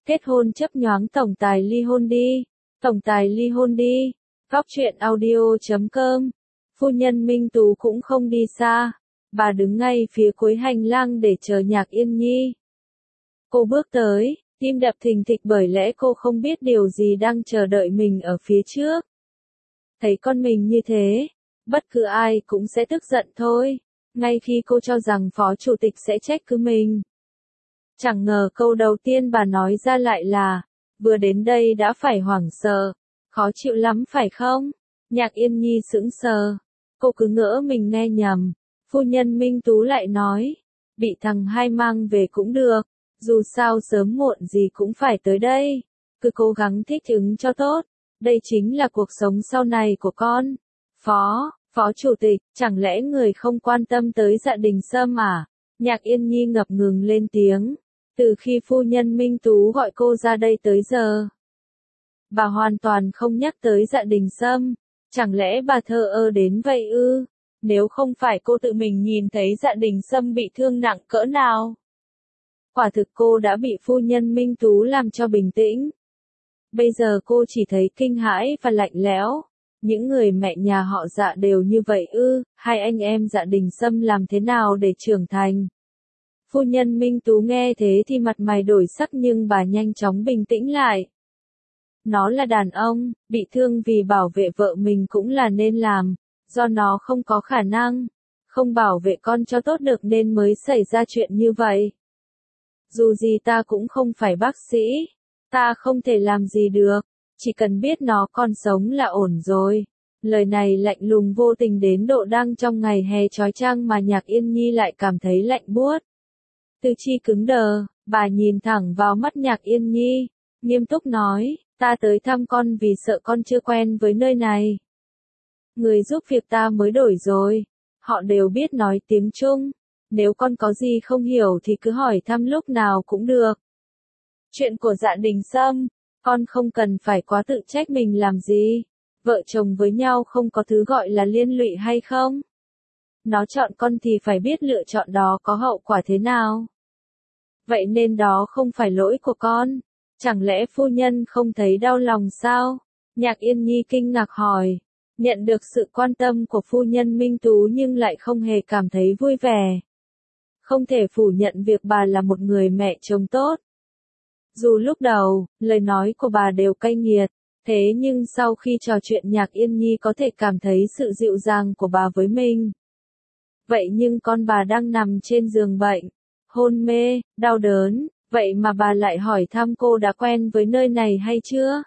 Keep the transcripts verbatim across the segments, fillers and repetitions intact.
Kết hôn chấp nhoáng tổng tài ly hôn đi. Tổng tài ly hôn đi. Góc truyện audio chấm com. Phu nhân Minh Tú cũng không đi xa. Bà đứng ngay phía cuối hành lang để chờ Nhạc Yên Nhi. Cô bước tới, tim đập thình thịch bởi lẽ cô không biết điều gì đang chờ đợi mình ở phía trước. Thấy con mình như thế, bất cứ ai cũng sẽ tức giận thôi, ngay khi cô cho rằng phó chủ tịch sẽ trách cứ mình. Chẳng ngờ câu đầu tiên bà nói ra lại là, vừa đến đây đã phải hoảng sợ, khó chịu lắm phải không? Nhạc Yên Nhi sững sờ, cô cứ ngỡ mình nghe nhầm. Phu nhân Minh Tú lại nói, bị thằng hai mang về cũng được, dù sao sớm muộn gì cũng phải tới đây, cứ cố gắng thích ứng cho tốt, đây chính là cuộc sống sau này của con. Phó, phó chủ tịch, chẳng lẽ người không quan tâm tới Dạ Đình Sâm à? Nhạc Yên Nhi ngập ngừng lên tiếng, từ khi phu nhân Minh Tú gọi cô ra đây tới giờ. Bà hoàn toàn không nhắc tới Dạ Đình Sâm, chẳng lẽ bà thờ ơ đến vậy ư? Nếu không phải cô tự mình nhìn thấy Dạ Đình Sâm bị thương nặng cỡ nào. Quả thực cô đã bị phu nhân Minh Tú làm cho bình tĩnh. Bây giờ cô chỉ thấy kinh hãi và lạnh lẽo. Những người mẹ nhà họ Dạ đều như vậy ư, hai anh em Dạ Đình Sâm làm thế nào để trưởng thành? Phu nhân Minh Tú nghe thế thì mặt mày đổi sắc nhưng bà nhanh chóng bình tĩnh lại. Nó là đàn ông, bị thương vì bảo vệ vợ mình cũng là nên làm. Do nó không có khả năng, không bảo vệ con cho tốt được nên mới xảy ra chuyện như vậy. Dù gì ta cũng không phải bác sĩ, ta không thể làm gì được, chỉ cần biết nó còn sống là ổn rồi. Lời này lạnh lùng vô tình đến độ đang trong ngày hè chói chang mà Nhạc Yên Nhi lại cảm thấy lạnh buốt. Tư chi cứng đờ, bà nhìn thẳng vào mắt Nhạc Yên Nhi, nghiêm túc nói, ta tới thăm con vì sợ con chưa quen với nơi này. Người giúp việc ta mới đổi rồi, họ đều biết nói tiếng Trung, nếu con có gì không hiểu thì cứ hỏi thăm lúc nào cũng được. Chuyện của Dạ Đình Sâm, con không cần phải quá tự trách mình làm gì, vợ chồng với nhau không có thứ gọi là liên lụy hay không? Nó chọn con thì phải biết lựa chọn đó có hậu quả thế nào. Vậy nên đó không phải lỗi của con, chẳng lẽ phu nhân không thấy đau lòng sao? Nhạc Yên Nhi kinh ngạc hỏi. Nhận được sự quan tâm của phu nhân Minh Tú nhưng lại không hề cảm thấy vui vẻ. Không thể phủ nhận việc bà là một người mẹ chồng tốt. Dù lúc đầu, lời nói của bà đều cay nghiệt, thế nhưng sau khi trò chuyện Nhạc Yên Nhi có thể cảm thấy sự dịu dàng của bà với mình. Vậy nhưng con bà đang nằm trên giường bệnh, hôn mê, đau đớn, vậy mà bà lại hỏi thăm cô đã quen với nơi này hay chưa?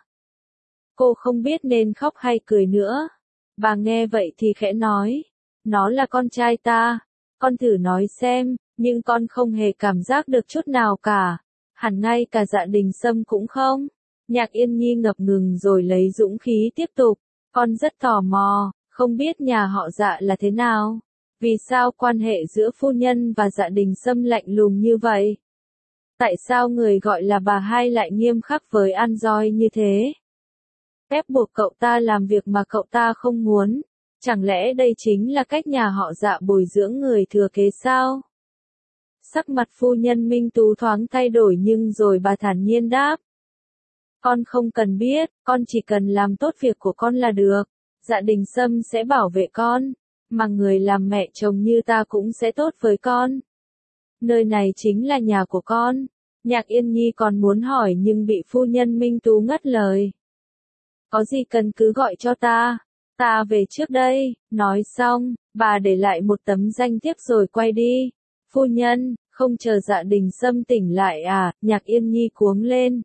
Cô không biết nên khóc hay cười nữa. Bà nghe vậy thì khẽ nói, nó là con trai ta, con thử nói xem, nhưng con không hề cảm giác được chút nào cả, hẳn ngay cả Dạ Đình Sâm cũng không. Nhạc Yên Nhi ngập ngừng rồi lấy dũng khí tiếp tục, con rất tò mò, không biết nhà họ Dạ là thế nào, vì sao quan hệ giữa phu nhân và Dạ Đình Sâm lạnh lùng như vậy? Tại sao người gọi là bà hai lại nghiêm khắc với An Doi như thế? Ép buộc cậu ta làm việc mà cậu ta không muốn, chẳng lẽ đây chính là cách nhà họ Dạ bồi dưỡng người thừa kế sao? Sắc mặt phu nhân Minh Tú thoáng thay đổi nhưng rồi bà thản nhiên đáp. Con không cần biết, con chỉ cần làm tốt việc của con là được, Dạ Đình Sâm sẽ bảo vệ con, mà người làm mẹ chồng như ta cũng sẽ tốt với con. Nơi này chính là nhà của con. Nhạc Yên Nhi còn muốn hỏi nhưng bị phu nhân Minh Tú ngắt lời. Có gì cần cứ gọi cho ta, ta về trước đây. Nói xong, bà để lại một tấm danh thiếp rồi quay đi. Phu nhân, không chờ Dạ Đình Sâm tỉnh lại à? Nhạc Yên Nhi cuống lên.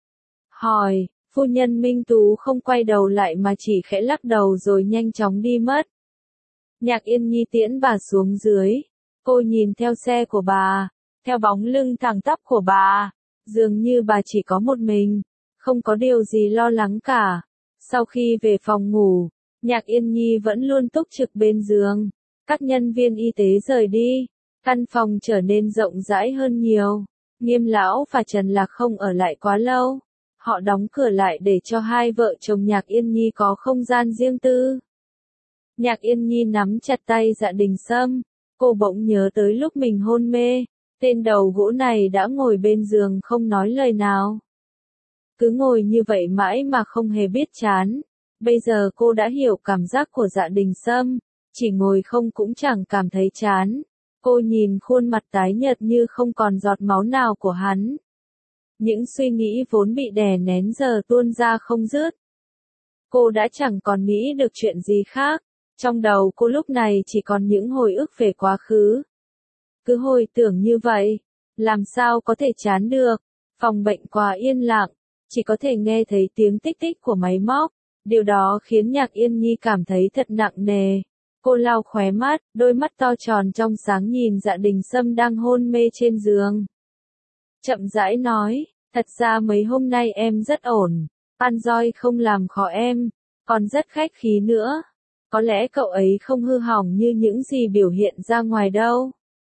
Hỏi, phu nhân Minh Tú không quay đầu lại mà chỉ khẽ lắc đầu rồi nhanh chóng đi mất. Nhạc Yên Nhi tiễn bà xuống dưới. Cô nhìn theo xe của bà, theo bóng lưng thẳng tắp của bà, dường như bà chỉ có một mình, không có điều gì lo lắng cả. Sau khi về phòng ngủ, Nhạc Yên Nhi vẫn luôn túc trực bên giường. Các nhân viên y tế rời đi, căn phòng trở nên rộng rãi hơn nhiều. Nghiêm lão và Trần Lạc không ở lại quá lâu. Họ đóng cửa lại để cho hai vợ chồng Nhạc Yên Nhi có không gian riêng tư. Nhạc Yên Nhi nắm chặt tay Dạ Đình Sâm. Cô bỗng nhớ tới lúc mình hôn mê, tên đầu gỗ này đã ngồi bên giường không nói lời nào. cứ ngồi như vậy mãi mà không hề biết chán. Bây giờ cô đã hiểu cảm giác của Dạ Đình Sâm, chỉ ngồi không cũng chẳng cảm thấy chán. Cô nhìn khuôn mặt tái nhợt như không còn giọt máu nào của hắn. Những suy nghĩ vốn bị đè nén giờ tuôn ra không dứt. Cô đã chẳng còn nghĩ được chuyện gì khác. Trong đầu cô lúc này chỉ còn những hồi ức về quá khứ. Cứ hồi tưởng như vậy, làm sao có thể chán được. Phòng bệnh quá yên lặng, chỉ có thể nghe thấy tiếng tích tích của máy móc. Điều đó khiến Nhạc Yên Nhi cảm thấy thật nặng nề. Cô lau khóe mắt, đôi mắt to tròn trong sáng nhìn Dạ Đình Sâm đang hôn mê trên giường. Chậm rãi nói, thật ra mấy hôm nay em rất ổn, An Doi không làm khó em, còn rất khách khí nữa. Có lẽ cậu ấy không hư hỏng như những gì biểu hiện ra ngoài đâu.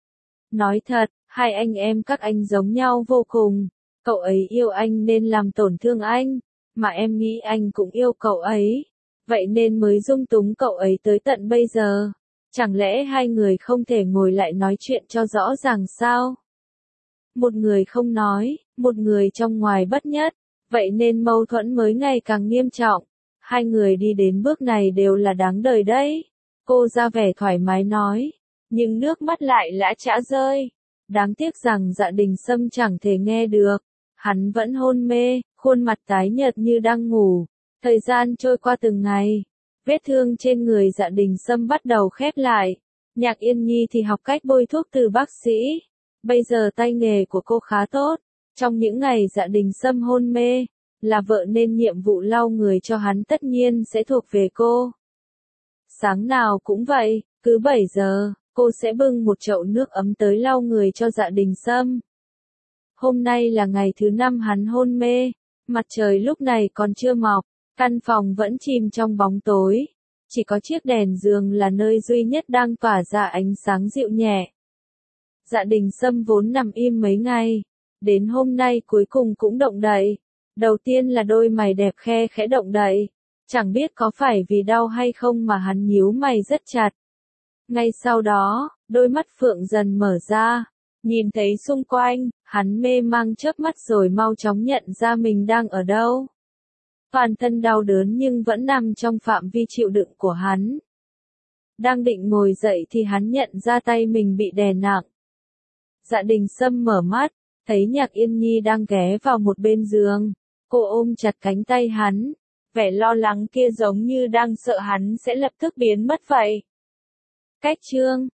Nói thật, hai anh em các anh giống nhau vô cùng. Cậu ấy yêu anh nên làm tổn thương anh, mà em nghĩ anh cũng yêu cậu ấy. Vậy nên mới dung túng cậu ấy tới tận bây giờ. Chẳng lẽ hai người không thể ngồi lại nói chuyện cho rõ ràng sao? Một người không nói, một người trong ngoài bất nhất. Vậy nên mâu thuẫn mới ngày càng nghiêm trọng. Hai người đi đến bước này đều là đáng đời đấy. Cô ra vẻ thoải mái nói. Nhưng nước mắt lại lã chã rơi. Đáng tiếc rằng Dạ Đình Sâm chẳng thể nghe được. Hắn vẫn hôn mê, khuôn mặt tái nhợt như đang ngủ. Thời gian trôi qua từng ngày. Vết thương trên người Dạ Đình Sâm bắt đầu khép lại. Nhạc Yên Nhi thì học cách bôi thuốc từ bác sĩ. Bây giờ tay nghề của cô khá tốt. Trong những ngày Dạ Đình Sâm hôn mê, là vợ nên nhiệm vụ lau người cho hắn tất nhiên sẽ thuộc về cô. Sáng nào cũng vậy, cứ bảy giờ, cô sẽ bưng một chậu nước ấm tới lau người cho Dạ Đình Sâm. Hôm nay là ngày thứ năm hắn hôn mê, mặt trời lúc này còn chưa mọc, căn phòng vẫn chìm trong bóng tối. Chỉ có chiếc đèn giường là nơi duy nhất đang tỏa ra ánh sáng dịu nhẹ. Dạ Đình Sâm vốn nằm im mấy ngày, đến hôm nay cuối cùng cũng động đậy. Đầu tiên là đôi mày đẹp khe khẽ động đậy, chẳng biết có phải vì đau hay không mà hắn nhíu mày rất chặt. Ngay sau đó, đôi mắt Phượng dần mở ra, nhìn thấy xung quanh, hắn mê mang chớp mắt rồi mau chóng nhận ra mình đang ở đâu. Toàn thân đau đớn nhưng vẫn nằm trong phạm vi chịu đựng của hắn. Đang định ngồi dậy thì hắn nhận ra tay mình bị đè nặng. Dạ Đình Sâm mở mắt, thấy Nhạc Yên Nhi đang ghé vào một bên giường. Cô ôm chặt cánh tay hắn, vẻ lo lắng kia giống như đang sợ hắn sẽ lập tức biến mất vậy. Cách chương